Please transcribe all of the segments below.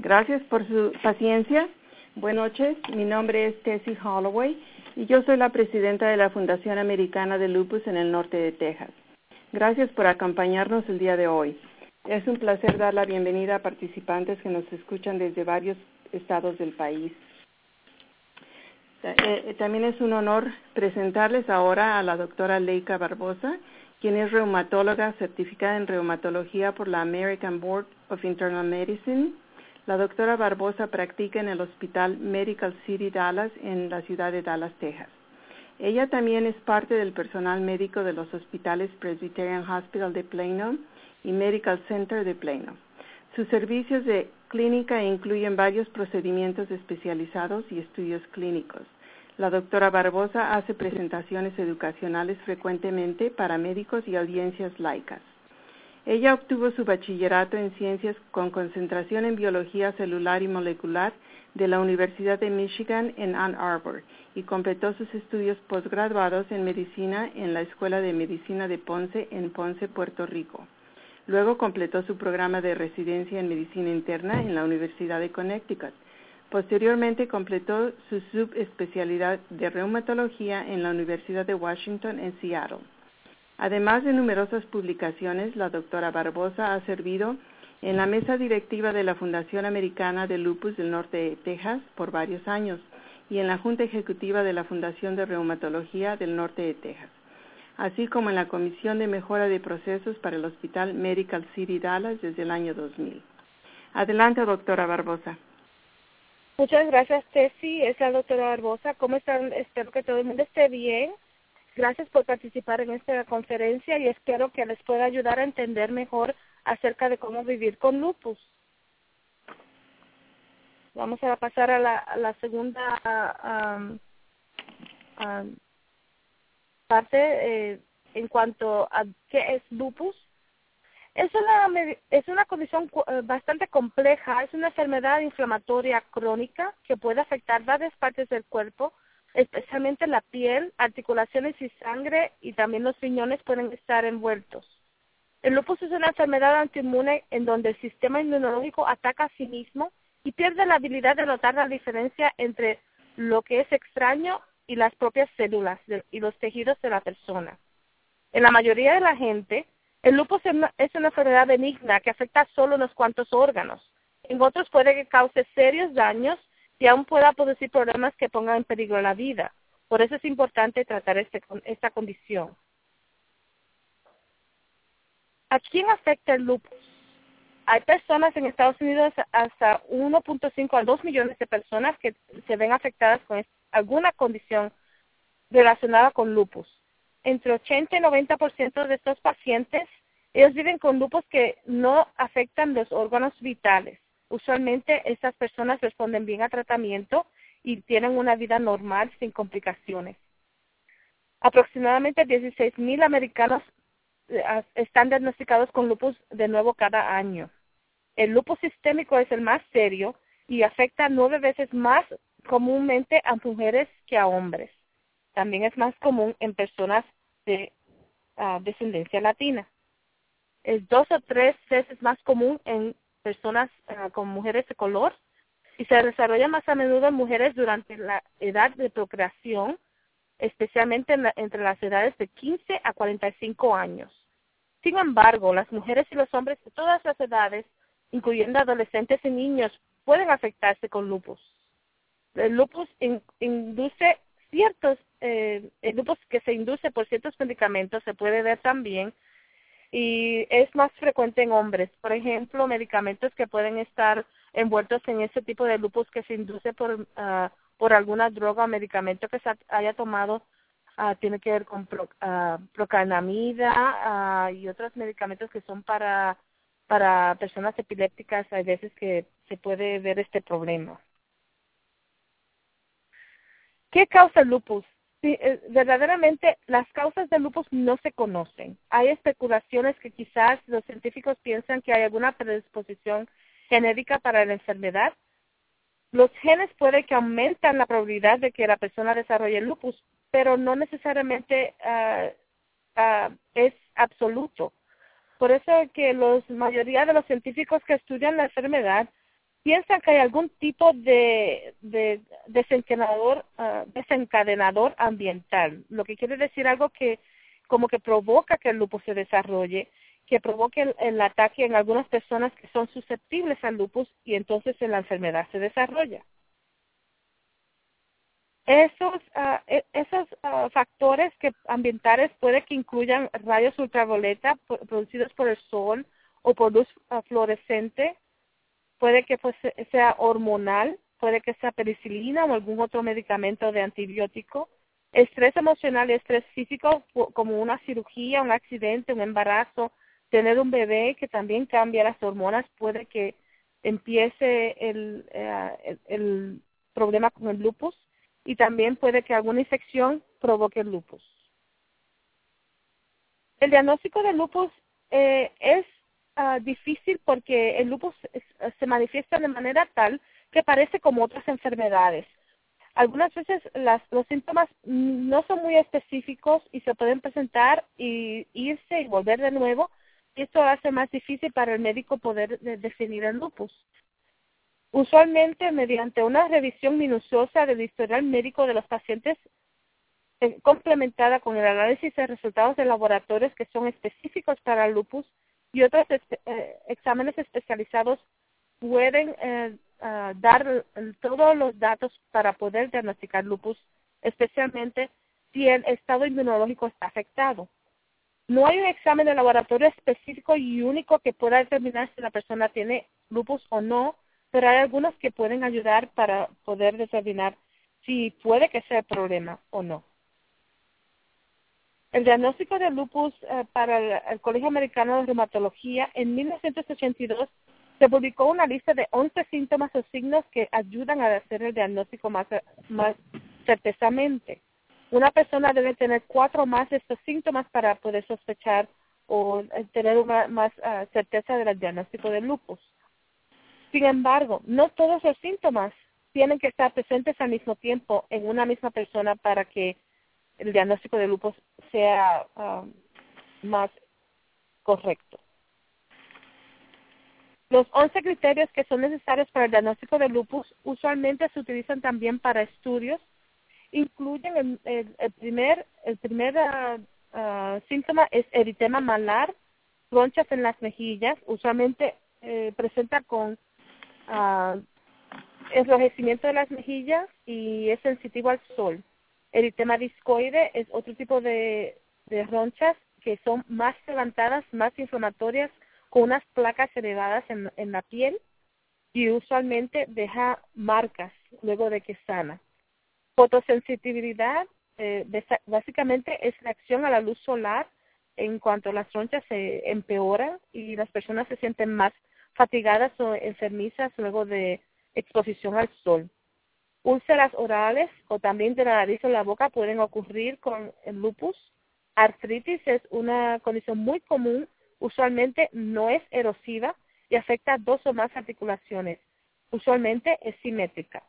Gracias por su paciencia. Buenas noches, mi nombre es Tessie Holloway y yo soy la presidenta de la Fundación Americana de Lupus en el norte de Texas. Gracias por acompañarnos el día de hoy. Es un placer dar la bienvenida a participantes que nos escuchan desde varios estados del país. También es un honor presentarles ahora a la doctora Leica Barbosa, quien es reumatóloga certificada en reumatología por la American Board of Internal Medicine. La doctora Barbosa practica en el Hospital Medical City Dallas en la ciudad de Dallas, Texas. Ella también es parte del personal médico de los hospitales Presbyterian Hospital de Plano y Medical Center de Plano. Sus servicios de clínica incluyen varios procedimientos especializados y estudios clínicos. La doctora Barbosa hace presentaciones educacionales frecuentemente para médicos y audiencias laicas. Ella obtuvo su bachillerato en ciencias con concentración en biología celular y molecular de la Universidad de Michigan en Ann Arbor y completó sus estudios posgraduados en medicina en la Escuela de Medicina de Ponce en Ponce, Puerto Rico. Luego completó su programa de residencia en medicina interna en la Universidad de Connecticut. Posteriormente completó su subespecialidad de reumatología en la Universidad de Washington en Seattle. Además de numerosas publicaciones, la doctora Barbosa ha servido en la mesa directiva de la Fundación Americana de Lupus del Norte de Texas por varios años y en la Junta Ejecutiva de la Fundación de Reumatología del Norte de Texas, así como en la Comisión de Mejora de Procesos para el Hospital Medical City Dallas desde el año 2000. Adelante, doctora Barbosa. Muchas gracias, Tessie. Es la doctora Barbosa. ¿Cómo están? Espero que todo el mundo esté bien. Gracias por participar en esta conferencia y espero que les pueda ayudar a entender mejor acerca de cómo vivir con lupus. Vamos a pasar a la segunda parte en cuanto a qué es lupus. Es una condición bastante compleja, es una enfermedad inflamatoria crónica que puede afectar varias partes del cuerpo, especialmente la piel, articulaciones y sangre, y también los riñones pueden estar envueltos. El lupus es una enfermedad autoinmune en donde el sistema inmunológico ataca a sí mismo y pierde la habilidad de notar la diferencia entre lo que es extraño y las propias células y los tejidos de la persona. En la mayoría de la gente, el lupus es una enfermedad benigna que afecta solo unos cuantos órganos. En otros puede que cause serios daños y aún pueda producir problemas que pongan en peligro la vida. Por eso es importante tratar esta condición. ¿A quién afecta el lupus? Hay personas en Estados Unidos, hasta 1.5 a 2 millones de personas que se ven afectadas con alguna condición relacionada con lupus. Entre 80 y 90% de estos pacientes, ellos viven con lupus que no afectan los órganos vitales. Usualmente estas personas responden bien al tratamiento y tienen una vida normal sin complicaciones. Aproximadamente 16,000 americanos están diagnosticados con lupus de nuevo cada año. El lupus sistémico es el más serio y afecta 9 veces más comúnmente a mujeres que a hombres. También es más común en personas de descendencia latina. Es 2 o 3 veces más común en personas con mujeres de color y se desarrolla más a menudo en mujeres durante la edad de procreación, especialmente entre las edades de 15 a 45 años. Sin embargo, las mujeres y los hombres de todas las edades, incluyendo adolescentes y niños, pueden afectarse con lupus. El lupus induce el lupus que se induce por ciertos medicamentos se puede ver también y es más frecuente en hombres. Por ejemplo, medicamentos que pueden estar envueltos en ese tipo de lupus que se induce por alguna droga o medicamento que se haya tomado, tiene que ver con procainamida y otros medicamentos que son para personas epilépticas. Hay veces que se puede ver este problema. ¿Qué causa el lupus? Sí, verdaderamente las causas del lupus no se conocen. Hay especulaciones que quizás los científicos piensan que hay alguna predisposición genética para la enfermedad. Los genes pueden que aumentan la probabilidad de que la persona desarrolle el lupus, pero no necesariamente es absoluto. Por eso es que la mayoría de los científicos que estudian la enfermedad piensan que hay algún tipo de desencadenador ambiental, lo que quiere decir algo que como que provoca que el lupus se desarrolle, que provoque el ataque en algunas personas que son susceptibles al lupus y entonces la enfermedad se desarrolla. Esos factores ambientales puede que incluyan rayos ultravioleta producidos por el sol o por luz fluorescente, puede que sea hormonal, puede que sea penicilina o algún otro medicamento de antibiótico, estrés emocional y estrés físico como una cirugía, un accidente, un embarazo, tener un bebé que también cambia las hormonas, puede que empiece el problema con el lupus. Y también puede que alguna infección provoque el lupus. El diagnóstico del lupus es difícil porque el lupus se manifiesta de manera tal que parece como otras enfermedades. Algunas veces los síntomas no son muy específicos y se pueden presentar y irse y volver de nuevo. Y esto hace más difícil para el médico poder definir el lupus. Usualmente, mediante una revisión minuciosa del historial médico de los pacientes, complementada con el análisis de resultados de laboratorios que son específicos para el lupus y otros exámenes especializados, pueden dar todos los datos para poder diagnosticar lupus, especialmente si el estado inmunológico está afectado. No hay un examen de laboratorio específico y único que pueda determinar si la persona tiene lupus o no, pero hay algunos que pueden ayudar para poder determinar si puede que sea el problema o no. El diagnóstico de lupus para el Colegio Americano de Reumatología en 1982 se publicó una lista de 11 síntomas o signos que ayudan a hacer el diagnóstico más certezamente. Una persona debe tener 4 más de estos síntomas para poder sospechar o tener una más certeza del diagnóstico de lupus. Sin embargo, no todos los síntomas tienen que estar presentes al mismo tiempo en una misma persona para que el diagnóstico de lupus sea más correcto. Los 11 criterios que son necesarios para el diagnóstico de lupus usualmente se utilizan también para estudios. Incluyen el primer síntoma es eritema malar, ronchas en las mejillas, usualmente presenta con enrojecimiento de las mejillas y es sensitivo al sol. Eritema discoide es otro tipo de ronchas que son más levantadas, más inflamatorias, con unas placas elevadas en la piel y usualmente deja marcas luego de que sana. Fotosensibilidad básicamente es reacción a la luz solar en cuanto las ronchas se empeoran y las personas se sienten más fatigadas o enfermizas luego de exposición al sol. Úlceras orales o también de la nariz o la boca pueden ocurrir con el lupus. Artritis es una condición muy común, usualmente no es erosiva y afecta 2 o más articulaciones. Usualmente es simétrica.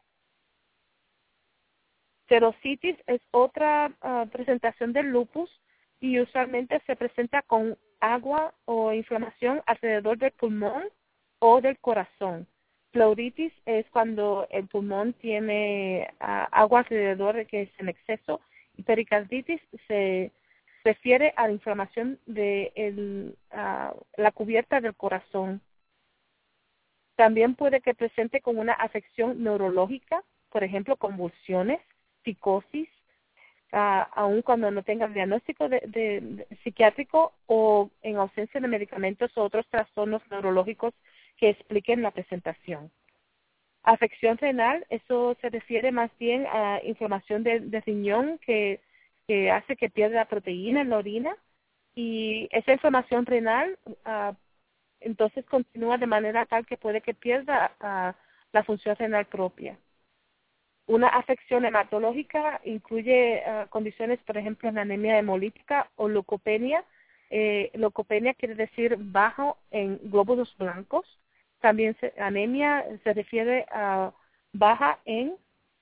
Xerositis es otra presentación del lupus y usualmente se presenta con agua o inflamación alrededor del pulmón o del corazón. Pleuritis es cuando el pulmón tiene agua alrededor de que es en exceso y pericarditis se refiere a la inflamación de la cubierta del corazón. También puede que presente con una afección neurológica, por ejemplo, convulsiones, psicosis, aun cuando no tenga diagnóstico de psiquiátrico o en ausencia de medicamentos o otros trastornos neurológicos que expliquen la presentación. Afección renal, eso se refiere más bien a inflamación de riñón que hace que pierda proteína en la orina y esa inflamación renal entonces continúa de manera tal que puede que pierda la función renal propia. Una afección hematológica incluye condiciones, por ejemplo, en anemia hemolítica o leucopenia. Leucopenia quiere decir bajo en glóbulos blancos. También anemia se refiere a baja en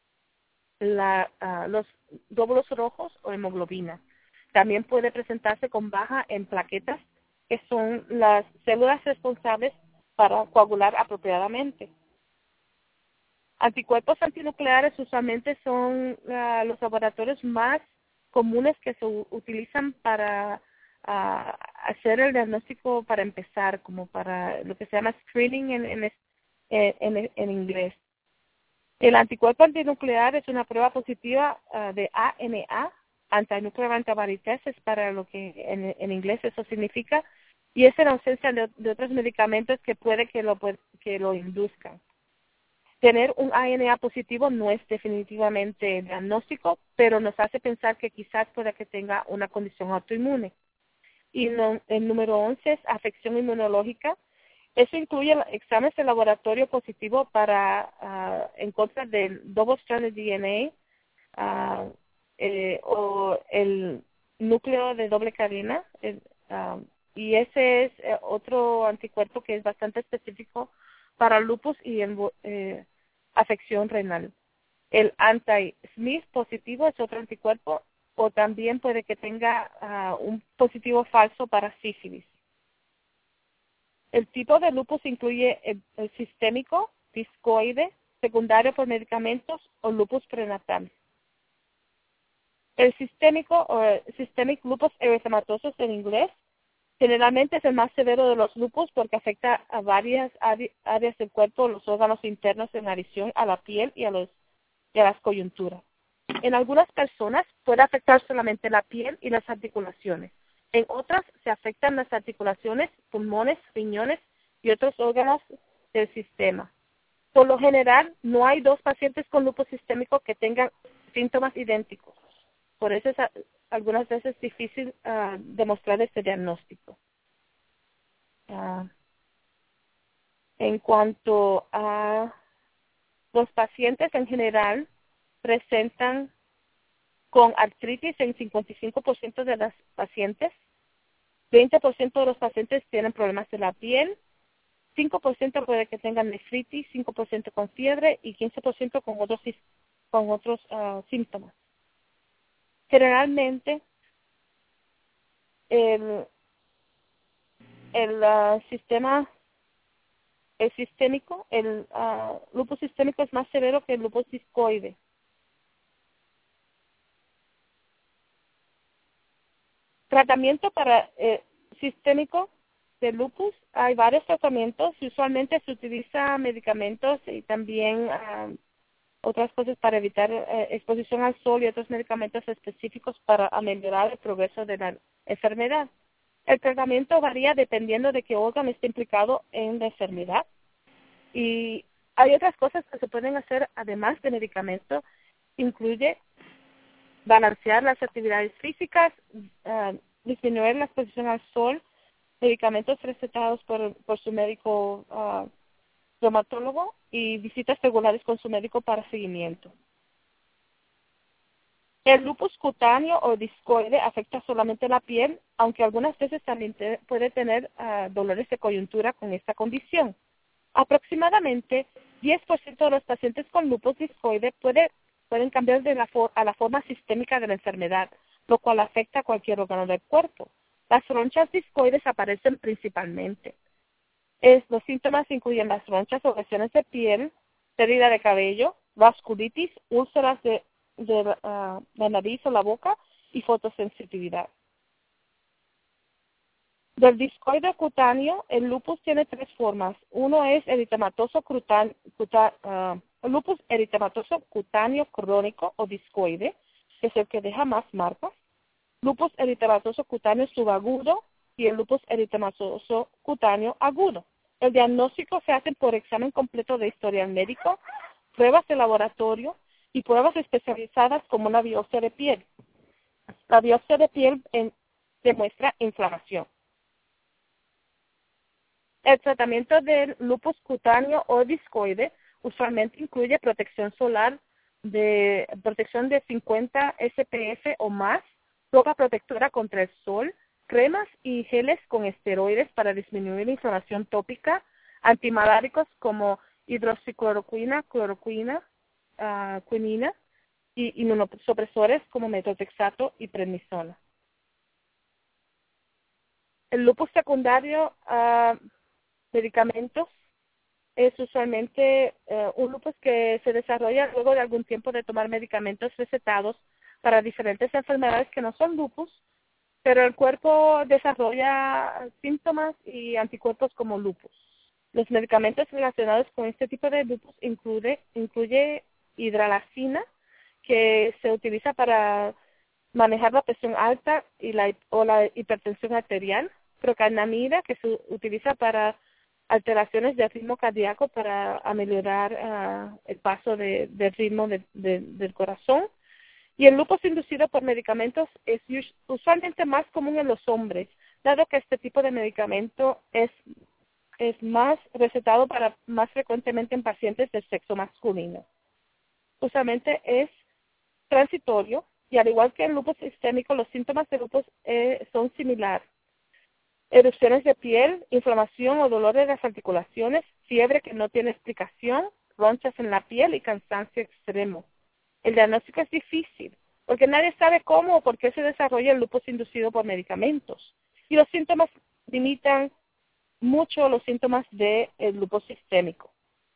los glóbulos rojos o hemoglobina. También puede presentarse con baja en plaquetas, que son las células responsables para coagular apropiadamente. Anticuerpos antinucleares usualmente son los laboratorios más comunes que se utilizan para hacer el diagnóstico para empezar, como para lo que se llama screening en inglés. El anticuerpo antinuclear es una prueba positiva de ANA, antinuclear antibody test, es para lo que en inglés eso significa, y es en ausencia de otros medicamentos que puede que lo induzcan. Tener un ANA positivo no es definitivamente diagnóstico, pero nos hace pensar que quizás pueda que tenga una condición autoinmune. Y el número 11 es afección inmunológica. Eso incluye exámenes de laboratorio positivo para en contra del double-stranded DNA o el núcleo de doble cadena. Y ese es otro anticuerpo que es bastante específico para lupus y afección renal. El anti-Smith positivo es otro anticuerpo, o también puede que tenga un positivo falso para sífilis. El tipo de lupus incluye el sistémico, discoide, secundario por medicamentos o lupus prenatal. El sistémico o systemic lupus eritematosus en inglés generalmente es el más severo de los lupus porque afecta a varias áreas del cuerpo, los órganos internos en adición a la piel y a las coyunturas. En algunas personas puede afectar solamente la piel y las articulaciones. En otras se afectan las articulaciones, pulmones, riñones y otros órganos del sistema. Por lo general, no hay dos pacientes con lupus sistémico que tengan síntomas idénticos. Por eso es algunas veces difícil demostrar este diagnóstico. En cuanto a los pacientes en general, presentan con artritis en 55% de las pacientes, 20% de los pacientes tienen problemas de la piel, 5% puede que tengan nefritis, 5% con fiebre y 15% con otros síntomas. Generalmente, el lupus sistémico es más severo que el lupus discoide. Tratamiento para sistémico de lupus, hay varios tratamientos. Usualmente se utiliza medicamentos y también otras cosas para evitar exposición al sol y otros medicamentos específicos para mejorar el progreso de la enfermedad. El tratamiento varía dependiendo de qué órgano esté implicado en la enfermedad. Y hay otras cosas que se pueden hacer además de medicamentos. Incluye balancear las actividades físicas, disminuir la exposición al sol, medicamentos recetados por su médico reumatólogo y visitas regulares con su médico para seguimiento. El lupus cutáneo o discoide afecta solamente la piel, aunque algunas veces también puede tener dolores de coyuntura con esta condición. Aproximadamente 10% de los pacientes con lupus discoide pueden cambiar a la forma sistémica de la enfermedad, lo cual afecta a cualquier órgano del cuerpo. Las ronchas discoides aparecen principalmente. Los síntomas incluyen las ronchas o lesiones de piel, pérdida de cabello, vasculitis, úlceras de la nariz o la boca y fotosensitividad. Del discoide cutáneo, el lupus tiene tres formas. Uno es lupus eritematoso cutáneo crónico o discoide, que es el que deja más marcas. Lupus eritematoso cutáneo subagudo y el lupus eritematoso cutáneo agudo. El diagnóstico se hace por examen completo de historial médico, pruebas de laboratorio y pruebas especializadas como una biopsia de piel. La biopsia de piel demuestra inflamación. El tratamiento del lupus cutáneo o discoide usualmente incluye protección solar protección de 50 SPF o más, ropa protectora contra el sol, cremas y geles con esteroides para disminuir la inflamación tópica, antimaláricos como hidroxicloroquina, quinina y inmunosupresores como metotrexato y prednisona. El lupus secundario, medicamentos es usualmente un lupus que se desarrolla luego de algún tiempo de tomar medicamentos recetados para diferentes enfermedades que no son lupus, pero el cuerpo desarrolla síntomas y anticuerpos como lupus. Los medicamentos relacionados con este tipo de lupus incluye hidralazina, que se utiliza para manejar la presión alta y la hipertensión arterial, procainamida, que se utiliza para alteraciones del ritmo cardíaco para ameliorar el paso del ritmo del corazón. Y el lupus inducido por medicamentos es usualmente más común en los hombres, dado que este tipo de medicamento es más recetado más frecuentemente en pacientes del sexo masculino. Usualmente es transitorio y al igual que el lupus sistémico, los síntomas de lupus son similares. Erupciones de piel, inflamación o dolor de las articulaciones, fiebre que no tiene explicación, ronchas en la piel y cansancio extremo. El diagnóstico es difícil, porque nadie sabe cómo o por qué se desarrolla el lupus inducido por medicamentos. Y los síntomas limitan mucho los síntomas del lupus sistémico.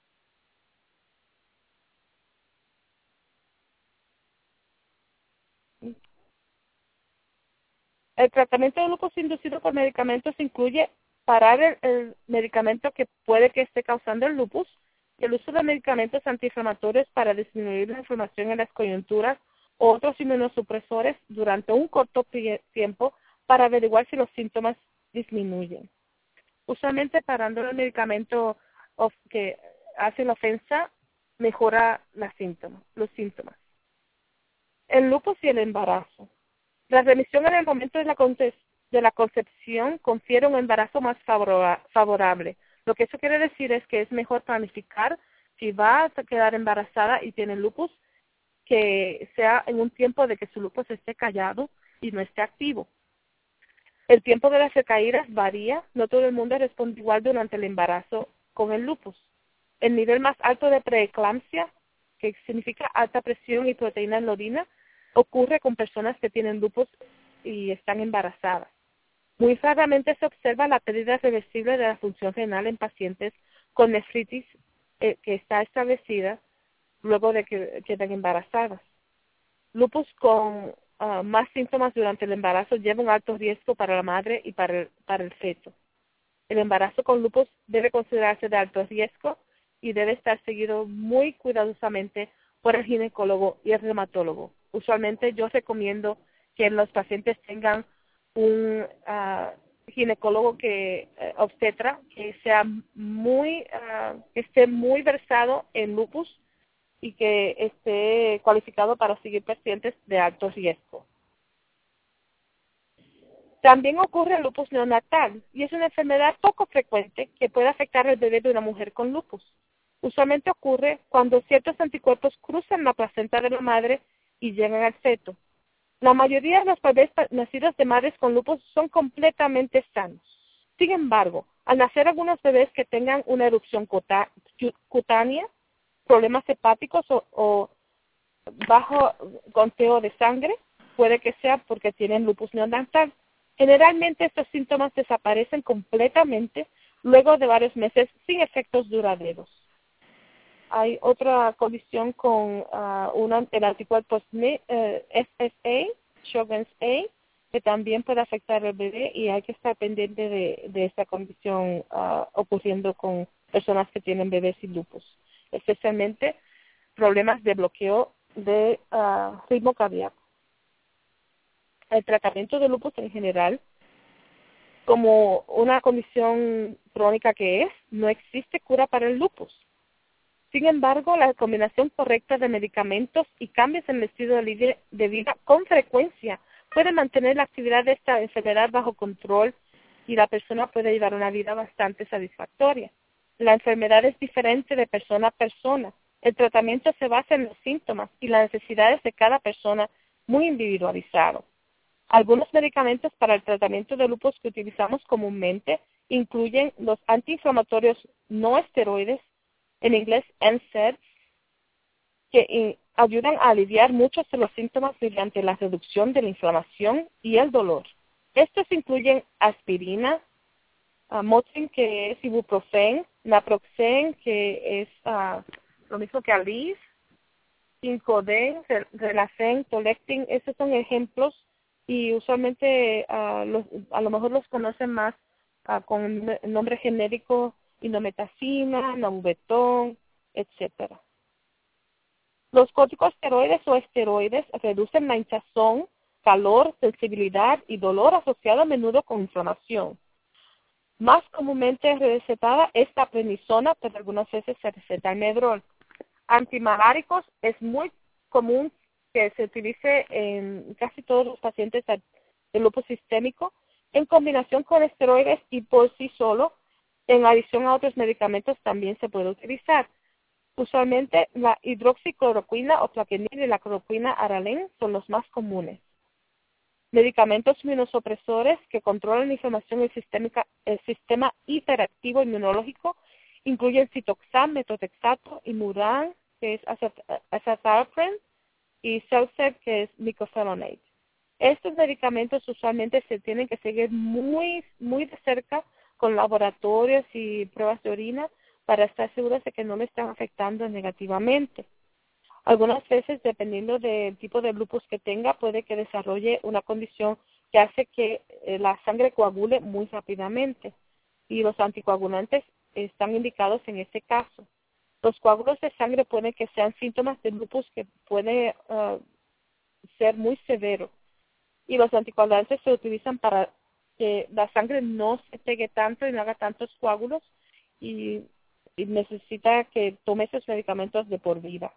El tratamiento de lupus inducido por medicamentos incluye parar el medicamento que puede que esté causando el lupus y el uso de medicamentos antiinflamatorios para disminuir la inflamación en las coyunturas o otros inmunosupresores durante un corto tiempo para averiguar si los síntomas disminuyen. Usualmente parando el medicamento que hace la ofensa mejora los síntomas. El lupus y el embarazo. La remisión en el momento de la concepción confiere un embarazo más favorable. Lo que eso quiere decir es que es mejor planificar si va a quedar embarazada y tiene lupus, que sea en un tiempo de que su lupus esté callado y no esté activo. El tiempo de las recaídas varía, no todo el mundo responde igual durante el embarazo con el lupus. El nivel más alto de preeclampsia, que significa alta presión y proteína en la orina, ocurre con personas que tienen lupus y están embarazadas. Muy raramente se observa la pérdida reversible de la función renal en pacientes con nefritis que está establecida luego de que quedan embarazadas. Lupus con más síntomas durante el embarazo lleva un alto riesgo para la madre y para el feto. El embarazo con lupus debe considerarse de alto riesgo y debe estar seguido muy cuidadosamente por el ginecólogo y el reumatólogo. Usualmente yo recomiendo que los pacientes tengan un ginecólogo obstetra que sea que esté muy versado en lupus y que esté cualificado para seguir pacientes de alto riesgo. También ocurre el lupus neonatal y es una enfermedad poco frecuente que puede afectar al bebé de una mujer con lupus. Usualmente ocurre cuando ciertos anticuerpos cruzan la placenta de la madre y llegan al feto. La mayoría de los bebés nacidos de madres con lupus son completamente sanos. Sin embargo, al nacer algunos bebés que tengan una erupción cutánea, problemas hepáticos o bajo conteo de sangre, puede que sea porque tienen lupus neonatal. Generalmente estos síntomas desaparecen completamente luego de varios meses sin efectos duraderos. Hay otra condición con el anticuerpo FSA, Sjogren's A, que también puede afectar al bebé y hay que estar pendiente de esta condición ocurriendo con personas que tienen bebés y lupus, especialmente problemas de bloqueo de ritmo cardíaco. El tratamiento de lupus en general, como una condición crónica que es, no existe cura para el lupus. Sin embargo, la combinación correcta de medicamentos y cambios en el estilo de vida con frecuencia puede mantener la actividad de esta enfermedad bajo control y la persona puede llevar una vida bastante satisfactoria. La enfermedad es diferente de persona a persona. El tratamiento se basa en los síntomas y las necesidades de cada persona, muy individualizado. Algunos medicamentos para el tratamiento de lupus que utilizamos comúnmente incluyen los antiinflamatorios no esteroides, en inglés NSAIDs, que ayudan a aliviar muchos de los síntomas mediante la reducción de la inflamación y el dolor. Estos incluyen aspirina, Motrin, que es ibuprofen, naproxen, que es lo mismo que Aleve, Inclodin, Relacen, Tolectin. Esos son ejemplos y usualmente a lo mejor los conocen más con el nombre genérico indometacina, nalbutón, etcétera. Los corticosteroides o esteroides reducen la hinchazón, calor, sensibilidad y dolor asociado a menudo con inflamación. Más comúnmente recetada es la prednisona, pero algunas veces se receta el Medrol. Antimaláricos es muy común que se utilice en casi todos los pacientes de lupus sistémico en combinación con esteroides y por sí solo, en adición a otros medicamentos también se puede utilizar. Usualmente la hidroxicloroquina o plaquenil y la cloroquina Aralen son los más comunes. Medicamentos inmunosupresores que controlan la inflamación del sistema hiperactivo inmunológico incluyen Citoxan, metotrexato, Imuran, que es azathioprine, y Cellcept, que es mycophenolate. Estos medicamentos usualmente se tienen que seguir muy, muy de cerca con laboratorios y pruebas de orina para estar seguros de que no le están afectando negativamente. Algunas veces, dependiendo del tipo de lupus que tenga, puede que desarrolle una condición que hace que la sangre coagule muy rápidamente. Y los anticoagulantes están indicados en este caso. Los coágulos de sangre pueden que sean síntomas de lupus que puede ser muy severo. Y los anticoagulantes se utilizan para que la sangre no se pegue tanto y no haga tantos coágulos y necesita que tome esos medicamentos de por vida.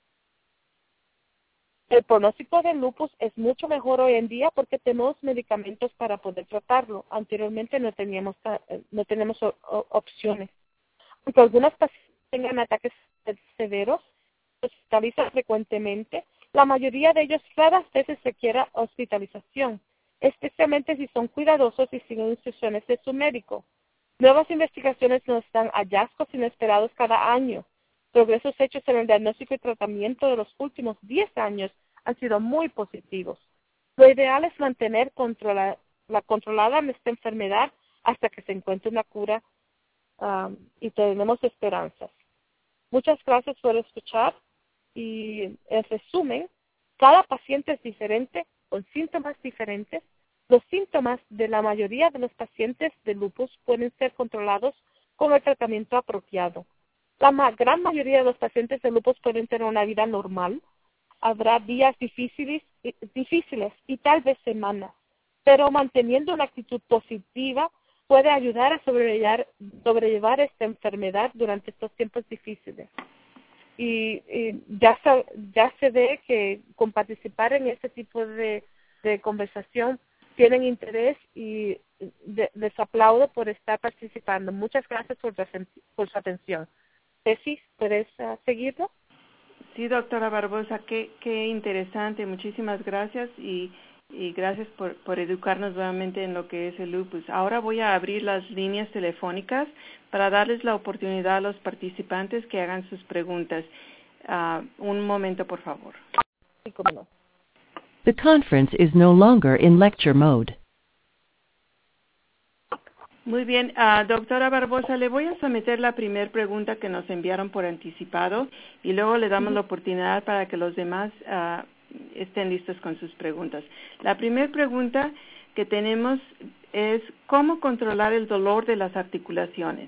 El pronóstico del lupus es mucho mejor hoy en día porque tenemos medicamentos para poder tratarlo. Anteriormente no tenemos opciones. Aunque algunas pacientes tengan ataques severos, se hospitalizan frecuentemente, la mayoría de ellos raras veces requiere hospitalización, especialmente si son cuidadosos y siguen instrucciones de su médico. Nuevas investigaciones nos dan hallazgos inesperados cada año. Progresos hechos en el diagnóstico y tratamiento de los últimos 10 años han sido muy positivos. Lo ideal es mantener controlada esta enfermedad hasta que se encuentre una cura y tenemos esperanzas. Muchas gracias por escuchar y en resumen, cada paciente es diferente con síntomas diferentes. Los síntomas de la mayoría de los pacientes de lupus pueden ser controlados con el tratamiento apropiado. La gran mayoría de los pacientes de lupus pueden tener una vida normal. Habrá días difíciles y tal vez semanas, pero manteniendo una actitud positiva puede ayudar a sobrellevar esta enfermedad durante estos tiempos difíciles. Y ya se ve que con participar en este tipo de conversación tienen interés y les aplaudo por estar participando. Muchas gracias por su atención. Ceci, ¿puedes seguirlo? Sí, doctora Barbosa, qué interesante. Muchísimas gracias y gracias por educarnos nuevamente en lo que es el lupus. Ahora voy a abrir las líneas telefónicas para darles la oportunidad a los participantes que hagan sus preguntas. Un momento, por favor. Sí, cómo no. The conference is no longer in lecture mode. Muy bien, doctora Barbosa, le voy a someter la primera pregunta que nos enviaron por anticipado y luego le damos la oportunidad para que los demás estén listos con sus preguntas. La primera pregunta que tenemos es ¿cómo controlar el dolor de las articulaciones?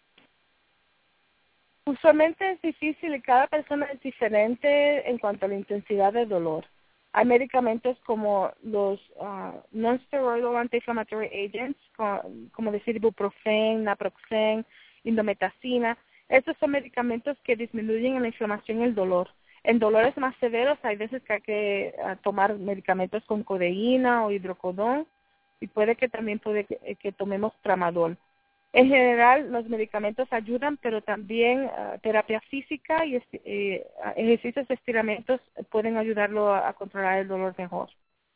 Usualmente es difícil y cada persona es diferente en cuanto a la intensidad del dolor. Hay medicamentos como los non-steroidal anti-inflammatory agents, como decir ibuprofen, naproxen, indometacina. Estos son medicamentos que disminuyen la inflamación y el dolor. En dolores más severos hay veces que hay que tomar medicamentos con codeína o hidrocodón y puede que también que tomemos tramadol. En general, los medicamentos ayudan, pero también terapia física y ejercicios de estiramientos pueden ayudarlo a controlar el dolor mejor.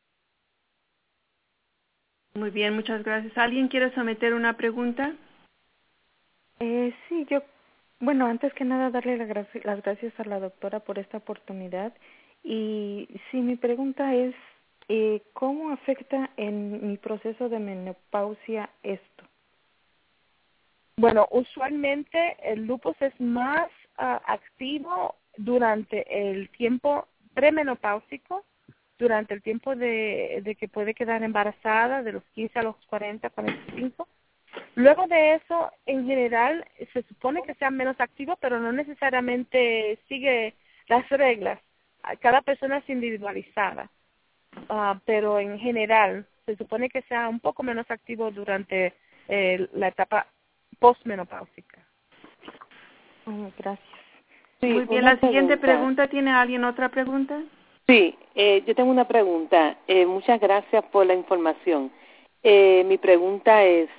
Muy bien, muchas gracias. ¿Alguien quiere someter una pregunta? Sí, antes que nada darle las gracias a la doctora por esta oportunidad. Y sí, mi pregunta es, ¿cómo afecta en mi proceso de menopausia esto? Bueno, usualmente el lupus es más activo durante el tiempo premenopáusico, durante el tiempo de que puede quedar embarazada, de los 15 a los 40, 45. Luego de eso, en general, se supone que sea menos activo, pero no necesariamente sigue las reglas. Cada persona es individualizada, pero en general se supone que sea un poco menos activo durante la etapa postmenopáusica. Gracias. Sí, Muy bien, la siguiente pregunta, ¿tiene alguien otra pregunta? Sí, yo tengo una pregunta. Muchas gracias por la información. Mi pregunta es,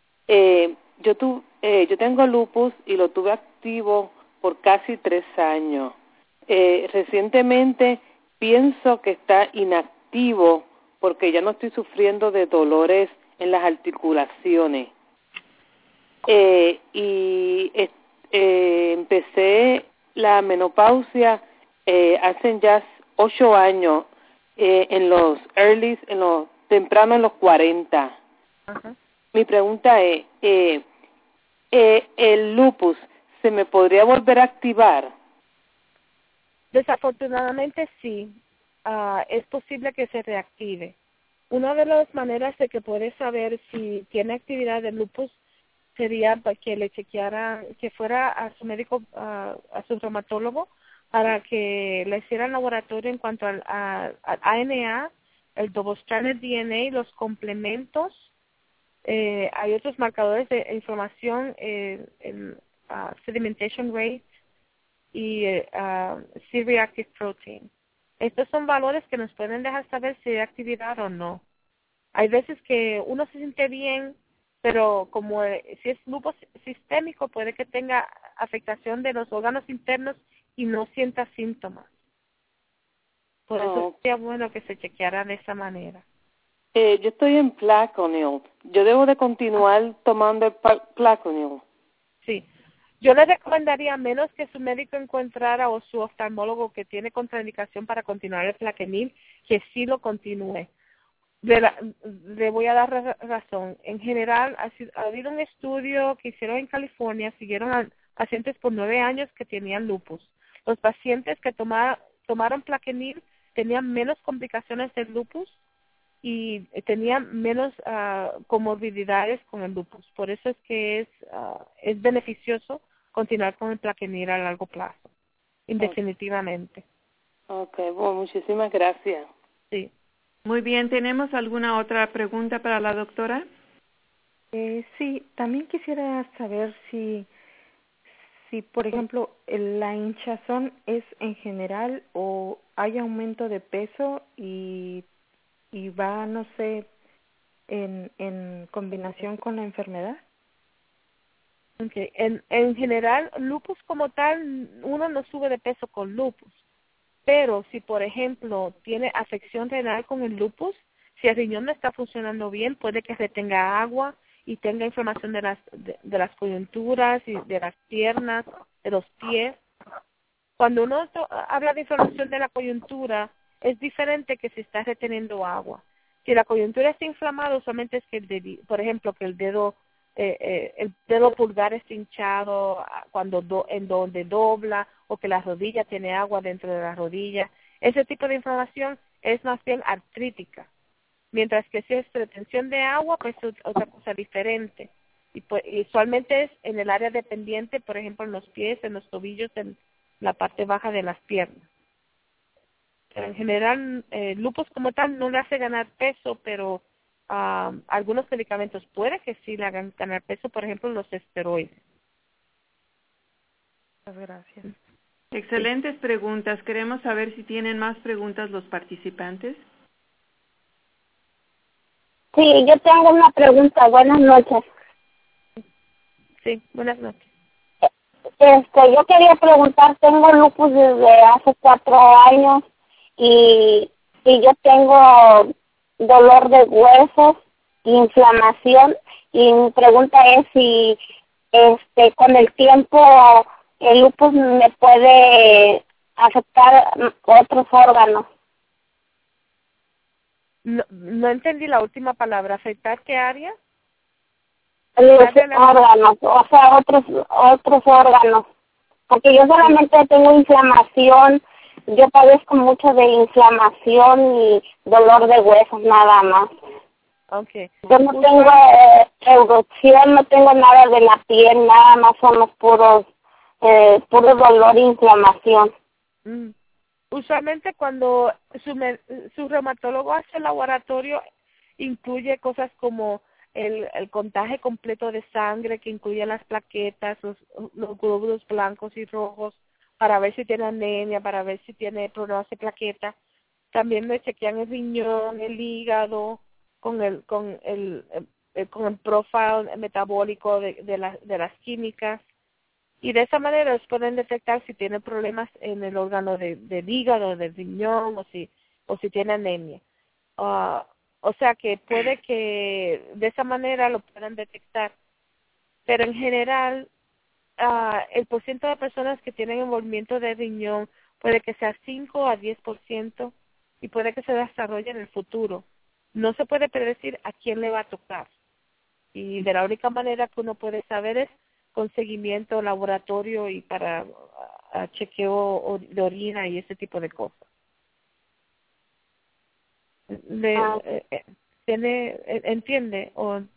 yo tengo lupus y lo tuve activo por casi 3 años. Recientemente pienso que está inactivo porque ya no estoy sufriendo de dolores en las articulaciones. Empecé la menopausia hace ya 8 años, en los temprano en los 40. Ajá. Mi pregunta es, ¿el lupus se me podría volver a activar? Desafortunadamente sí, es posible que se reactive. Una de las maneras de que puede saber si tiene actividad de lupus sería que le chequeara, que fuera a su médico, a su reumatólogo, para que le hicieran laboratorio en cuanto al ANA, el double-stranded DNA, los complementos. Hay otros marcadores de información, el sedimentation rate y C-reactive protein. Estos son valores que nos pueden dejar saber si hay actividad o no. Hay veces que uno se siente bien, pero como si es lupus sistémico, puede que tenga afectación de los órganos internos y no sienta síntomas. Por eso sería bueno que se chequeara de esa manera. Yo estoy en Plaquenil. ¿Yo debo de continuar tomando el Plaquenil? Sí. Yo le recomendaría, a menos que su médico encontrara o su oftalmólogo que tiene contraindicación para continuar el Plaquenil, que sí lo continúe. Le voy a dar razón. En general, ha habido un estudio que hicieron en California, siguieron a pacientes por 9 años que tenían lupus. Los pacientes que tomaron Plaquenil tenían menos complicaciones del lupus y tenían menos comorbilidades con el lupus. Por eso es que es beneficioso continuar con el Plaquenil a largo plazo, indefinitivamente. Okay, bueno, muchísimas gracias. Sí. Muy bien, ¿tenemos alguna otra pregunta para la doctora? Sí, también quisiera saber si por ejemplo, la hinchazón es en general o hay aumento de peso y va, no sé, en combinación con la enfermedad. Okay. En general, lupus como tal, uno no sube de peso con lupus. Pero si, por ejemplo, tiene afección renal con el lupus, si el riñón no está funcionando bien, puede que retenga agua y tenga inflamación de las coyunturas y de las piernas, de los pies. Cuando uno habla de inflamación de la coyuntura, es diferente que si está reteniendo agua. Si la coyuntura está inflamada, usualmente es que, por ejemplo, que el dedo pulgar está hinchado en donde dobla, o que la rodilla tiene agua dentro de la rodilla. Ese tipo de inflamación es más bien artrítica. Mientras que si es retención de agua, pues es otra cosa diferente. Y pues, usualmente es en el área dependiente, por ejemplo, en los pies, en los tobillos, en la parte baja de las piernas. Pero en general, lupus como tal no le hace ganar peso, pero algunos medicamentos puede que sí le hagan ganar peso, por ejemplo, los esteroides. Muchas gracias. Excelentes preguntas. Queremos saber si tienen más preguntas los participantes. Sí, yo tengo una pregunta. Buenas noches. Sí, buenas noches. Yo quería preguntar, tengo lupus desde hace 4 años y yo tengo dolor de huesos, inflamación, y mi pregunta es si con el tiempo el lupus me puede afectar otros órganos. No entendí la última palabra. ¿Afectar qué área? los órganos, o sea, otros órganos. Porque yo solamente tengo inflamación, yo padezco mucho de inflamación y dolor de huesos nada más. Okay. Yo no tengo erupción, no tengo nada de la piel, nada más son los puro dolor e inflamación. Usualmente cuando su reumatólogo hace el laboratorio, incluye cosas como el contaje completo de sangre, que incluye las plaquetas, los glóbulos blancos y rojos, para ver si tiene anemia, para ver si tiene problemas de plaqueta. También le chequean el riñón, el hígado, con el profile metabólico de las químicas. Y de esa manera ellos pueden detectar si tiene problemas en el órgano del hígado, del riñón, o si tiene anemia. O sea que puede que de esa manera lo puedan detectar. Pero en general, el porcentaje de personas que tienen envolvimiento de riñón puede que sea 5 a 10% y puede que se desarrolle en el futuro. No se puede predecir a quién le va a tocar. Y de la única manera que uno puede saber es con seguimiento laboratorio y para chequeo de orina y ese tipo de cosas. ¿Entiende?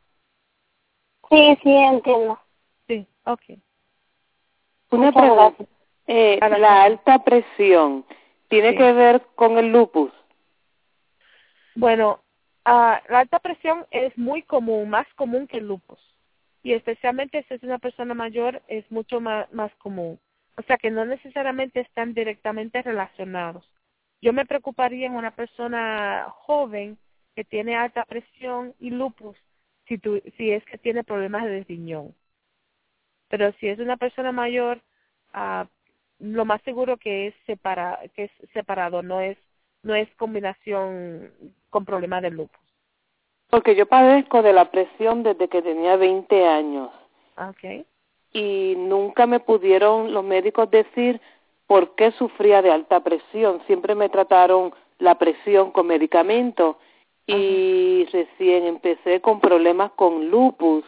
Sí, entiendo. Sí, okay. Una pregunta. La alta presión, ¿tiene que ver con el lupus? Bueno, la alta presión es muy común, más común que el lupus. Y especialmente si es una persona mayor, es mucho más común. O sea que no necesariamente están directamente relacionados. Yo me preocuparía en una persona joven que tiene alta presión y lupus si es que tiene problemas de riñón. Pero si es una persona mayor, lo más seguro que es separado, no es combinación con problemas de lupus. Porque yo padezco de la presión desde que tenía 20 años. Okay. Y nunca me pudieron los médicos decir por qué sufría de alta presión. Siempre me trataron la presión con medicamentos y recién empecé con problemas con lupus.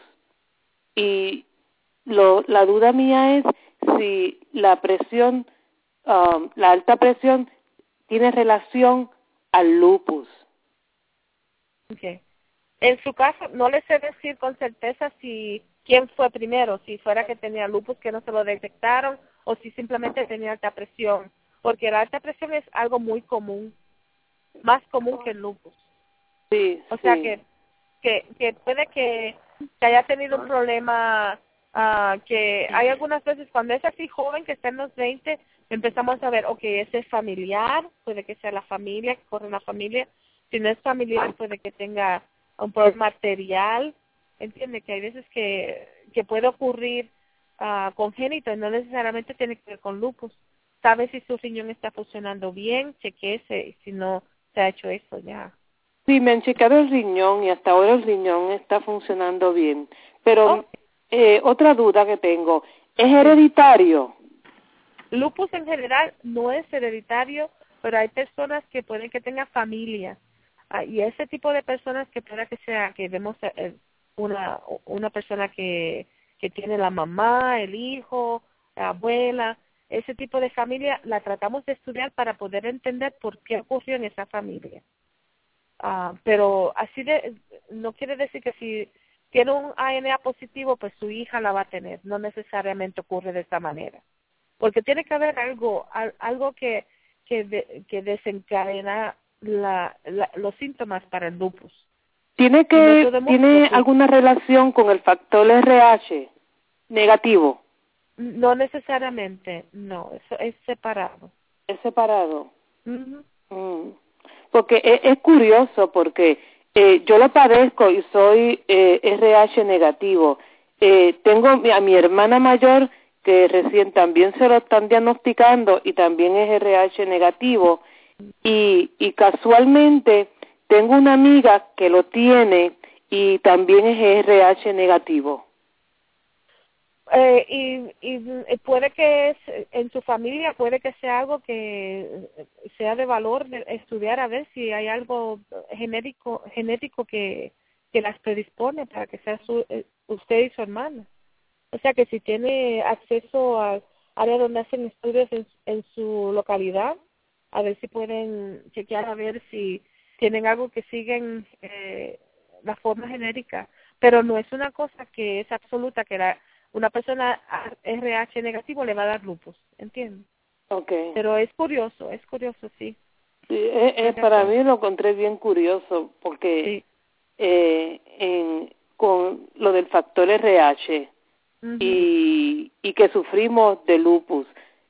Y la duda mía es si la presión, la alta presión tiene relación al lupus. Okay. En su caso, no le sé decir con certeza quién fue primero, si fuera que tenía lupus que no se lo detectaron o si simplemente tenía alta presión, porque la alta presión es algo muy común, más común que el lupus. Sí. O sea que puede que haya tenido un problema, que hay algunas veces cuando es así joven, que está en los 20, empezamos a ver, ese es familiar, puede que sea la familia, que corre una familia. Si no es familiar, puede que tenga un problema arterial. Entiende que hay veces que puede ocurrir congénito y no necesariamente tiene que ver con lupus. Sabe si su riñón está funcionando bien, chequeese si no se ha hecho eso ya. Sí, me han chequeado el riñón y hasta ahora el riñón está funcionando bien. Pero otra duda que tengo, ¿es hereditario? Lupus en general no es hereditario, pero hay personas que pueden que tengan familia. Y ese tipo de personas que pueda que sea, que vemos una persona que tiene la mamá, el hijo, la abuela, ese tipo de familia, la tratamos de estudiar para poder entender por qué ocurrió en esa familia. Pero no quiere decir que si tiene un ANA positivo, pues su hija la va a tener. No necesariamente ocurre de esa manera. Porque tiene que haber algo que desencadena los síntomas para el lupus. ¿Tiene alguna relación con el factor RH negativo? No necesariamente, no, eso es separado. ¿Es separado? Porque es curioso, porque yo lo padezco y soy RH negativo. Tengo a mi hermana mayor que recién también se lo están diagnosticando y también es RH negativo. Y casualmente tengo una amiga que lo tiene y también es RH negativo. Y puede que en su familia puede que sea algo que sea de valor de estudiar a ver si hay algo genético que que las predispone para que sea usted y su hermana. O sea que si tiene acceso al área donde hacen estudios en su localidad, a ver si pueden chequear a ver si tienen algo que siguen la forma genérica, pero no es una cosa que es absoluta, que una persona RH negativo le va a dar lupus, ¿entiendes? Okay. Pero es curioso, sí. Sí, para mí lo encontré bien curioso porque con lo del factor RH y que sufrimos de lupus,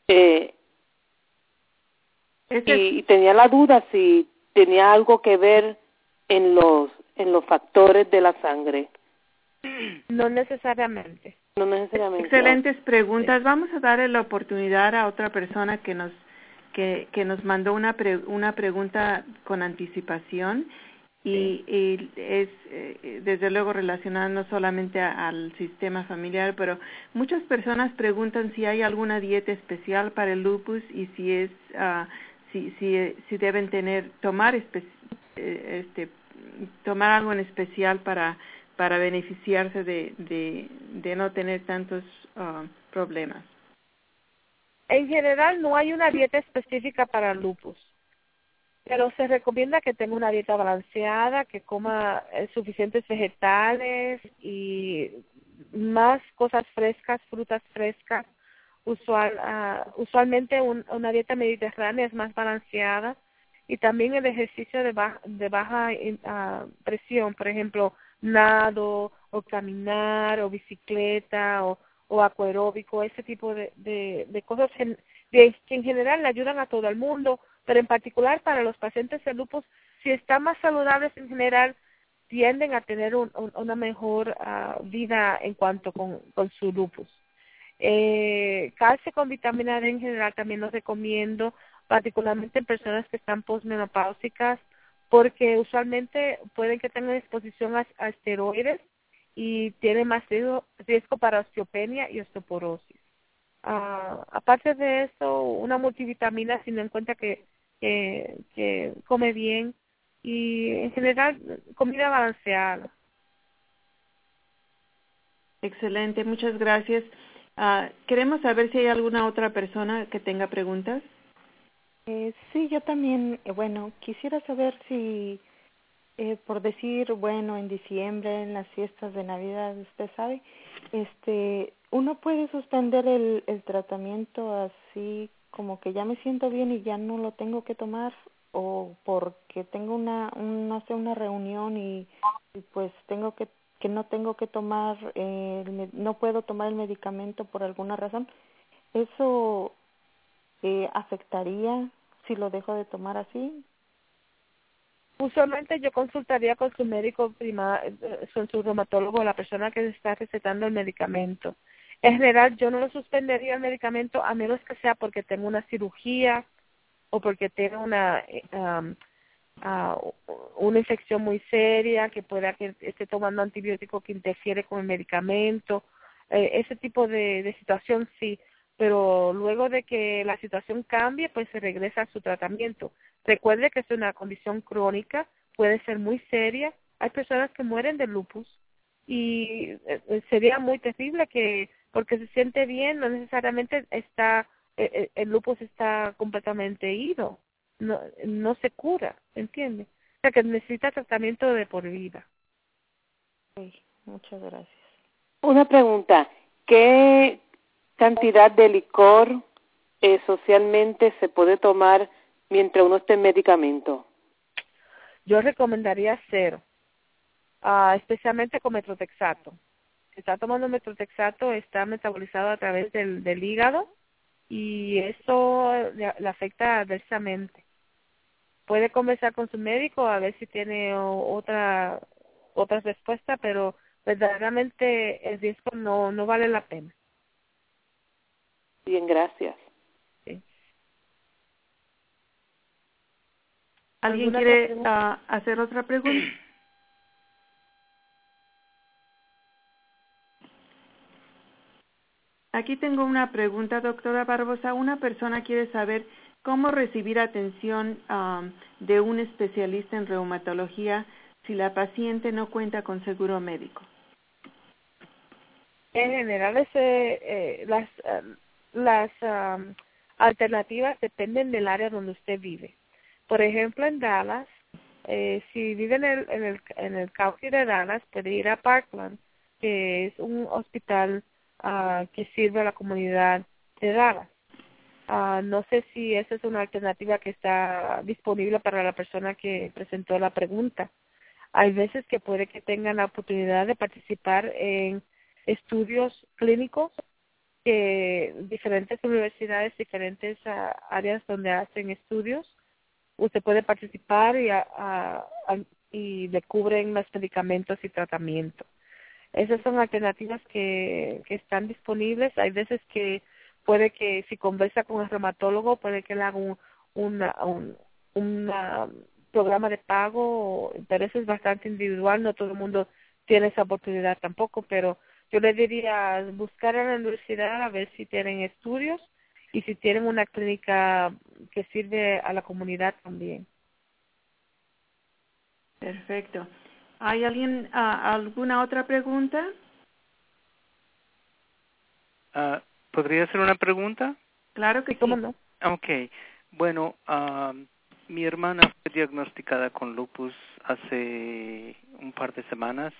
y tenía la duda si tenía algo que ver en los factores de la sangre. No necesariamente. No necesariamente. Excelentes preguntas. Vamos a darle la oportunidad a otra persona que nos mandó una pregunta con anticipación y es desde luego relacionada no solamente al sistema familiar, pero muchas personas preguntan si hay alguna dieta especial para el lupus y si es si deben tomar algo en especial para beneficiarse de no tener tantos problemas. En general no hay una dieta específica para el lupus, pero se recomienda que tenga una dieta balanceada, que coma suficientes vegetales y más cosas frescas, frutas frescas. Usualmente una dieta mediterránea es más balanceada, y también el ejercicio de baja presión, por ejemplo, nado o caminar o bicicleta o acuaróbico, ese tipo de cosas que en general le ayudan a todo el mundo, pero en particular para los pacientes de lupus, si están más saludables en general, tienden a tener una mejor vida en cuanto con su lupus. Calcio con vitamina D en general también los recomiendo, particularmente en personas que están posmenopáusicas, porque usualmente pueden que tengan exposición a esteroides y tienen más riesgo para osteopenia y osteoporosis. Aparte de eso, una multivitamina, teniendo en cuenta que come bien, y en general comida balanceada. Excelente, muchas gracias. Queremos saber si hay alguna otra persona que tenga preguntas. Sí, yo también, quisiera saber si, por decir, en diciembre, en las fiestas de Navidad, usted sabe, uno puede suspender el tratamiento así como que ya me siento bien y ya no lo tengo que tomar, o porque tengo una reunión y pues no tengo que tomar, no puedo tomar el medicamento por alguna razón. ¿Eso afectaría si lo dejo de tomar así? Usualmente yo consultaría con su médico con su reumatólogo, la persona que está recetando el medicamento. En general, yo no lo suspendería el medicamento a menos que sea porque tengo una cirugía o porque tengo una infección muy seria, que pueda que esté tomando antibiótico que interfiere con el medicamento. Ese tipo de situación sí, pero luego de que la situación cambie, pues se regresa a su tratamiento. Recuerde que es una condición crónica, puede ser muy seria. Hay personas que mueren de lupus y sería muy terrible que porque se siente bien, no necesariamente el lupus está completamente ido, no se cura, ¿entiende? O sea que necesita tratamiento de por vida. Sí, muchas gracias. Una pregunta, ¿qué cantidad de licor socialmente se puede tomar mientras uno esté en medicamento? Yo recomendaría 0, especialmente con metrotexato. Si está tomando metrotexato, está metabolizado a través del hígado y eso le afecta adversamente. Puede conversar con su médico a ver si tiene otra respuesta, pero verdaderamente el riesgo no vale la pena. Bien, gracias. Sí. ¿Alguien quiere hacer otra pregunta? Aquí tengo una pregunta, doctora Barbosa. Una persona quiere saber cómo recibir atención de un especialista en reumatología si la paciente no cuenta con seguro médico? En general, las alternativas dependen del área donde usted vive. Por ejemplo, en Dallas, si vive en el county de Dallas, puede ir a Parkland, que es un hospital que sirve a la comunidad de Dallas. No sé si esa es una alternativa que está disponible para la persona que presentó la pregunta. Hay veces que puede que tengan la oportunidad de participar en estudios clínicos que diferentes universidades, diferentes áreas donde hacen estudios, usted puede participar y le cubren los medicamentos y tratamiento. Esas son alternativas que están disponibles. Hay veces que puede que si conversa con el reumatólogo, puede que le haga un programa de pago, pero eso es bastante individual, no todo el mundo tiene esa oportunidad tampoco, pero yo le diría buscar en la universidad a ver si tienen estudios y si tienen una clínica que sirve a la comunidad también. Perfecto. ¿Hay alguna otra pregunta? ¿Podría hacer una pregunta? Claro que sí. ¿Cómo no? Okay. Bueno, mi hermana fue diagnosticada con lupus hace un par de semanas.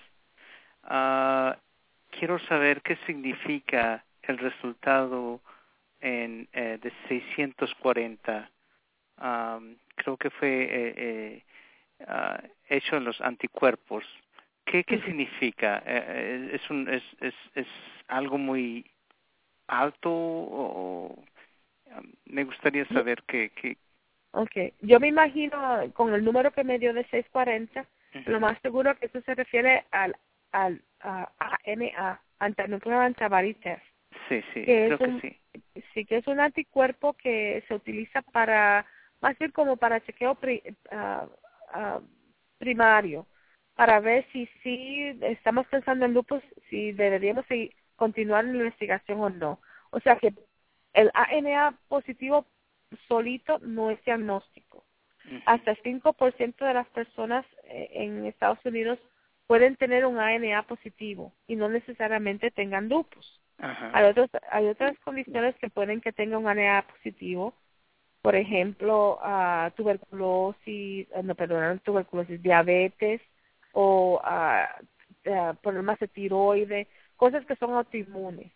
Quiero saber qué significa el resultado de 640. Creo que fue hecho en los anticuerpos. ¿Qué significa? ¿Es algo muy alto o me gustaría saber qué? Okay. Yo me imagino con el número que me dio de 640, lo más seguro que eso se refiere al ANA, antinuclear antibody test. Sí, creo que sí. Sí, que es un anticuerpo que se utiliza para, más bien como para chequeo primario, para ver si estamos pensando en lupus, si deberíamos continuar la investigación o no. O sea que el ANA positivo solito no es diagnóstico. Hasta el 5% de las personas en Estados Unidos pueden tener un ANA positivo y no necesariamente tengan lupus. Hay otras condiciones que pueden que tengan un ANA positivo, por ejemplo, tuberculosis, diabetes o problemas de tiroides, cosas que son autoinmunes.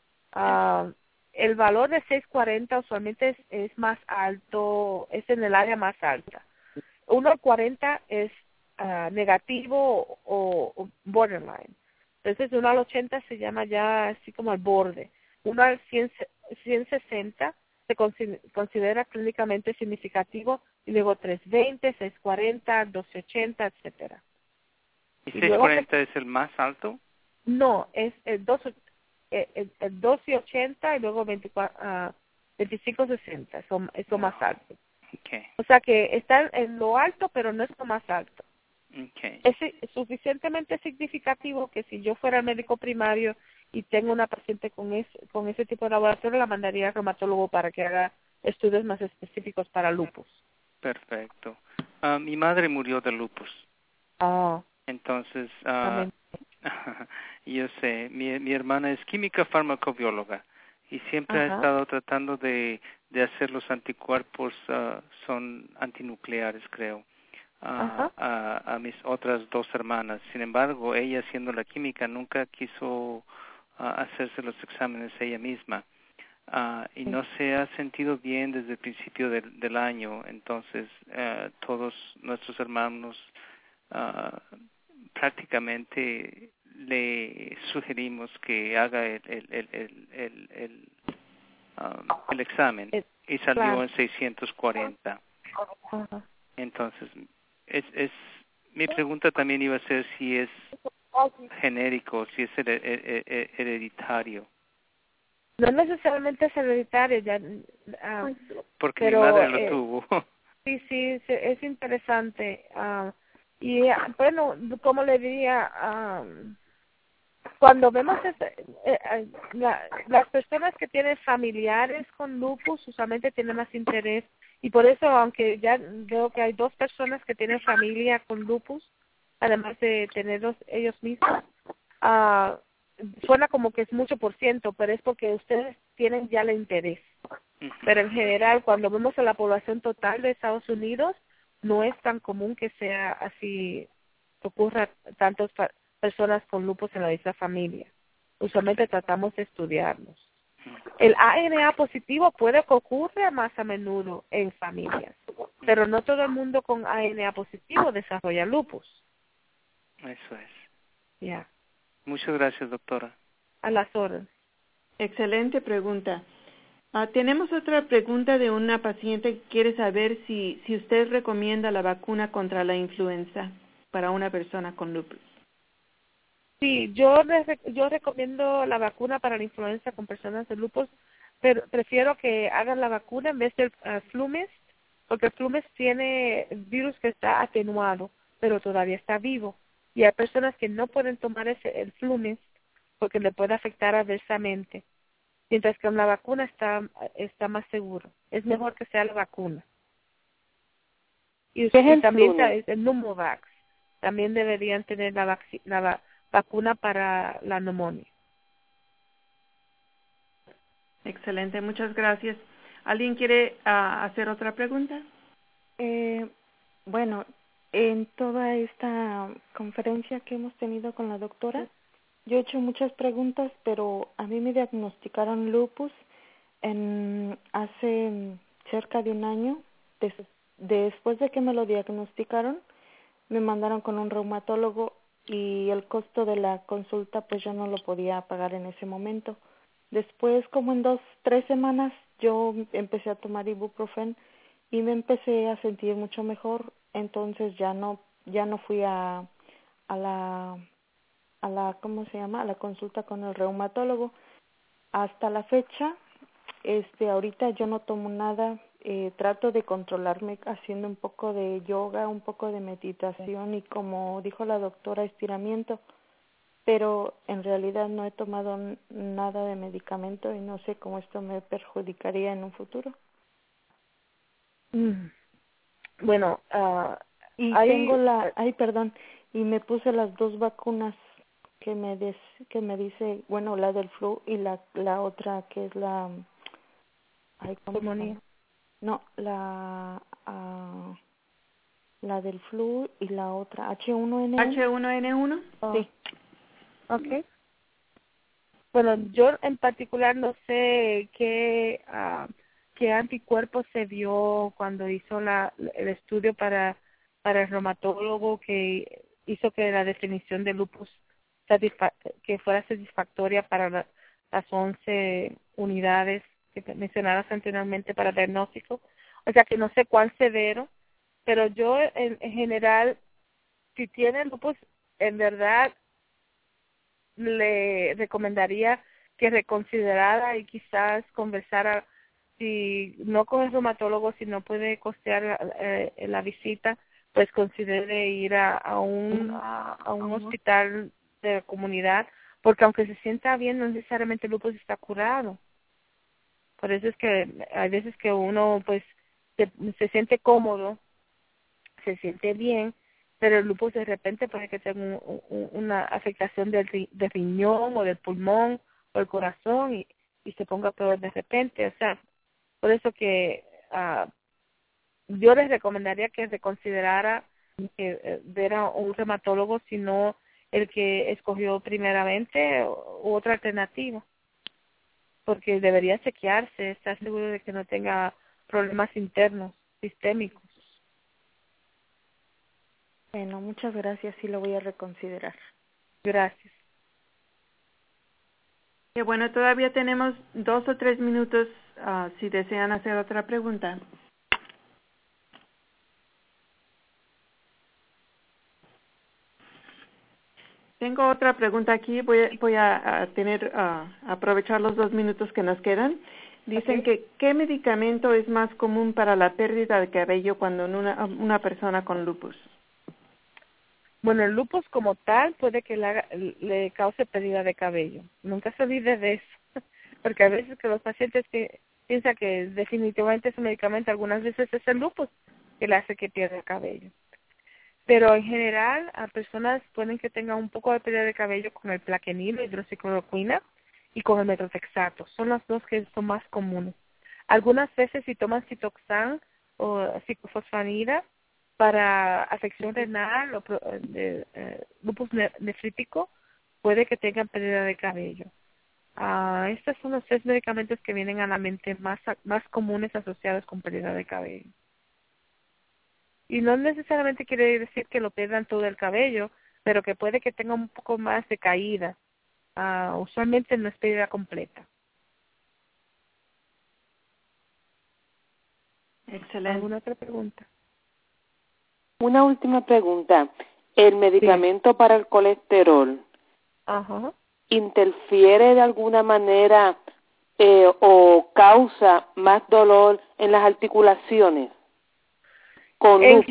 El valor de 640 usualmente es más alto, es en el área más alta. 1 al 40 es negativo o borderline. Entonces, 1 al 80 se llama ya así como al borde. 1 al 160 se considera clínicamente significativo y luego 320, 640, 1280, etcétera. ¿Y 640 es el más alto? No, es el 1280 y luego 2560, es lo más alto. Okay. O sea que está en lo alto, pero no es lo más alto. Okay. Es suficientemente significativo que si yo fuera médico primario y tengo una paciente con ese tipo de laboratorio, la mandaría al reumatólogo para que haga estudios más específicos para lupus. Perfecto. Mi madre murió de lupus. Entonces, yo sé, mi hermana es química farmacobióloga y siempre ha estado tratando de hacer los anticuerpos, son antinucleares, creo, a mis otras dos hermanas. Sin embargo, ella, siendo la química, nunca quiso hacerse los exámenes ella misma. Y no se ha sentido bien desde el principio del año. Entonces, todos nuestros hermanos prácticamente le sugerimos que haga el examen y salió en 640. Entonces, mi pregunta también iba a ser si es genérico, si es hereditario. No necesariamente es hereditario, porque pero, mi madre lo tuvo. Sí, es interesante. Y bueno, como le diría, cuando vemos las personas que tienen familiares con lupus usualmente tienen más interés, y por eso, aunque ya veo que hay 2 personas que tienen familia con lupus, además de tenerlos ellos mismos, suena como que es mucho por ciento, pero es porque ustedes tienen ya el interés. Pero en general, cuando vemos a la población total de Estados Unidos, no es tan común que sea así, que ocurra tantas personas con lupus en la misma familia. Usualmente tratamos de estudiarlos. El ANA positivo puede que ocurra más a menudo en familias, pero no todo el mundo con ANA positivo desarrolla lupus. Eso es. Ya. Muchas gracias, doctora. A las órdenes. Excelente pregunta. Tenemos otra pregunta de una paciente que quiere saber si usted recomienda la vacuna contra la influenza para una persona con lupus. Sí, yo recomiendo la vacuna para la influenza con personas de lupus, pero prefiero que hagan la vacuna en vez del Flumist, porque el Flumist tiene virus que está atenuado, pero todavía está vivo. Y hay personas que no pueden tomar el Flumist porque le puede afectar adversamente. Mientras que con la vacuna está más seguro. Es mejor que sea la vacuna. Y también el Pneumovax. También deberían tener la vacuna para la neumonía. Excelente, muchas gracias. ¿Alguien quiere hacer otra pregunta? Bueno, en toda esta conferencia que hemos tenido con la doctora, yo he hecho muchas preguntas, pero a mí me diagnosticaron lupus hace cerca de un año. Después de que me lo diagnosticaron, me mandaron con un reumatólogo y el costo de la consulta pues yo no lo podía pagar en ese momento. Después, como en 2-3 semanas, yo empecé a tomar ibuprofen y me empecé a sentir mucho mejor. Entonces ya no fui a la ¿cómo se llama? A la consulta con el reumatólogo. Hasta la fecha, ahorita yo no tomo nada, trato de controlarme haciendo un poco de yoga, un poco de meditación y, como dijo la doctora, estiramiento, pero en realidad no he tomado nada de medicamento y no sé cómo esto me perjudicaría en un futuro. Bueno, y y me puse las 2 vacunas que me dice, bueno, la del flu y la otra que es la neumonía. No, la del flu y la otra H1N1. ¿H1N1? Sí. Okay. Bueno, yo en particular no sé qué anticuerpos se vio cuando hizo el estudio para el reumatólogo que hizo que la definición de lupus que fuera satisfactoria para las 11 unidades que mencionaras anteriormente para diagnóstico. O sea que no sé cuán severo, pero yo en general, si tiene lupus, en verdad le recomendaría que reconsiderara y quizás conversara, si no con el reumatólogo, si no puede costear la visita, pues considere ir a un hospital de la comunidad, porque aunque se sienta bien, no necesariamente el lupus está curado. Por eso es que hay veces que uno pues se siente cómodo, se siente bien, pero el lupus de repente puede que tenga una afectación del riñón o del pulmón o el corazón y se ponga peor de repente. O sea, por eso que yo les recomendaría que reconsiderara ver a un reumatólogo, si no el que escogió primeramente, u otra alternativa, porque debería chequearse, estar seguro de que no tenga problemas internos, sistémicos. Bueno, muchas gracias, sí lo voy a reconsiderar. Gracias. Bueno, todavía tenemos 2 o 3 minutos si desean hacer otra pregunta. Tengo otra pregunta aquí. Voy a aprovechar los 2 minutos que nos quedan. Dicen que ¿qué medicamento es más común para la pérdida de cabello cuando en una persona con lupus? Bueno, el lupus como tal puede que le cause pérdida de cabello. Nunca se olvide de eso, porque a veces que los pacientes piensan que definitivamente es un medicamento, algunas veces es el lupus que le hace que pierda el cabello. Pero en general, a personas pueden que tengan un poco de pérdida de cabello con el plaquenil, hidroxicloroquina y con el metotrexato. Son las dos que son más comunes. Algunas veces si toman Citoxan o ciclofosfanida para afección renal o lupus nefrítico, puede que tengan pérdida de cabello. Estos son los 3 medicamentos que vienen a la mente más comunes asociados con pérdida de cabello. Y no necesariamente quiere decir que lo pierdan todo el cabello, pero que puede que tenga un poco más de caída. Usualmente no es pérdida completa. Excelente. ¿Alguna otra pregunta? Una última pregunta. ¿El medicamento para el colesterol interfiere de alguna manera o causa más dolor en las articulaciones? En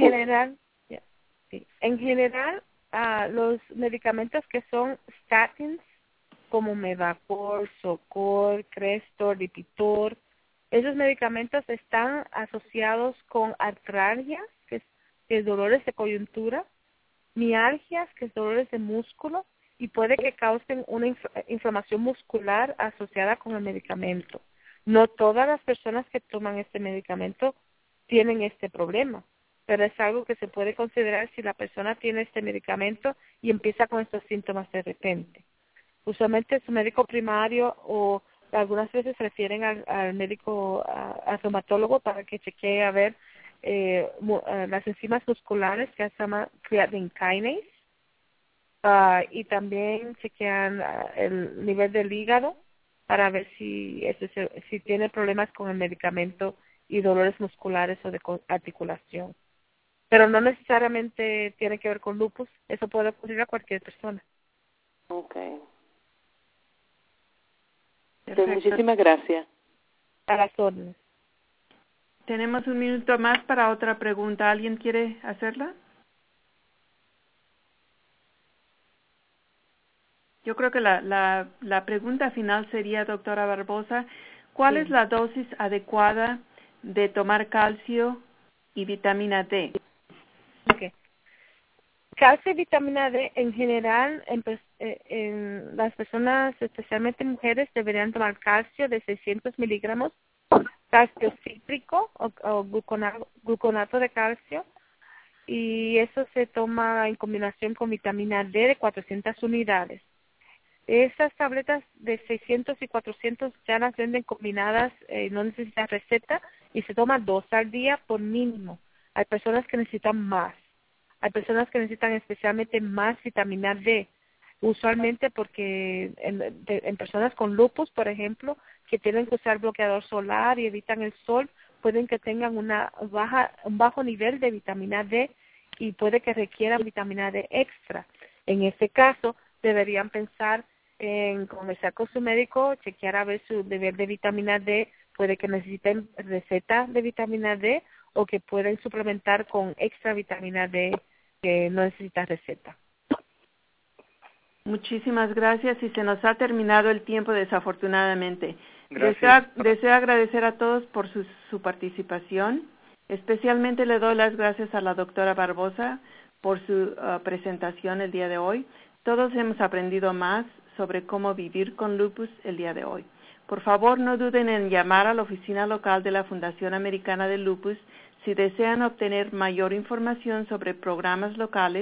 general, los medicamentos que son statins, como Mevacor, Zocor, Crestor, Lipitor, esos medicamentos están asociados con artralgias, que es dolores de coyuntura, mialgias, que es dolores de músculo, y puede que causen una inflamación muscular asociada con el medicamento. No todas las personas que toman este medicamento tienen este problema, pero es algo que se puede considerar si la persona tiene este medicamento y empieza con estos síntomas de repente. Usualmente su médico primario o algunas veces refieren al médico, al reumatólogo para que chequee a ver las enzimas musculares que se llama creatine kinase, y también chequean el nivel del hígado para ver si tiene problemas con el medicamento y dolores musculares o de articulación. Pero no necesariamente tiene que ver con lupus, eso puede ocurrir a cualquier persona. Okay. Muchísimas gracias. A las órdenes. Tenemos un minuto más para otra pregunta. ¿Alguien quiere hacerla? Yo creo que la pregunta final sería, doctora Barbosa, ¿cuál es la dosis adecuada de tomar calcio y vitamina D? Okay. Calcio y vitamina D en general en las personas, especialmente mujeres, deberían tomar calcio de 600 miligramos, calcio cítrico o gluconato de calcio, y eso se toma en combinación con vitamina D de 400 unidades. Esas tabletas de 600 y 400 ya las venden combinadas, no necesitan receta, y se toma 2 al día por mínimo. Hay personas que necesitan más. Hay personas que necesitan especialmente más vitamina D, usualmente porque en personas con lupus, por ejemplo, que tienen que usar bloqueador solar y evitan el sol, pueden que tengan un bajo nivel de vitamina D y puede que requieran vitamina D extra. En este caso, deberían pensar en conversar con su médico, chequear a ver su nivel de vitamina D, puede que necesiten receta de vitamina D o que pueden suplementar con extra vitamina D que no necesita receta. Muchísimas gracias y se nos ha terminado el tiempo desafortunadamente. Gracias. Deseo agradecer a todos por su participación. Especialmente le doy las gracias a la doctora Barbosa por su presentación el día de hoy. Todos hemos aprendido más sobre cómo vivir con lupus el día de hoy. Por favor, no duden en llamar a la oficina local de la Fundación Americana de Lupus si desean obtener mayor información sobre programas locales.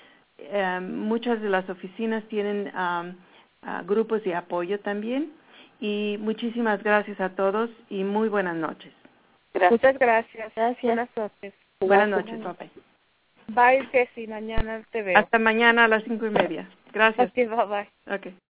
Muchas de las oficinas tienen grupos de apoyo también. Y muchísimas gracias a todos y muy buenas noches. Gracias. Muchas gracias. Buenas noches. Buenas noches, papá. Bye, Jessy. Mañana te veo. Hasta mañana a las 5:30. Gracias. Okay, bye. Okay.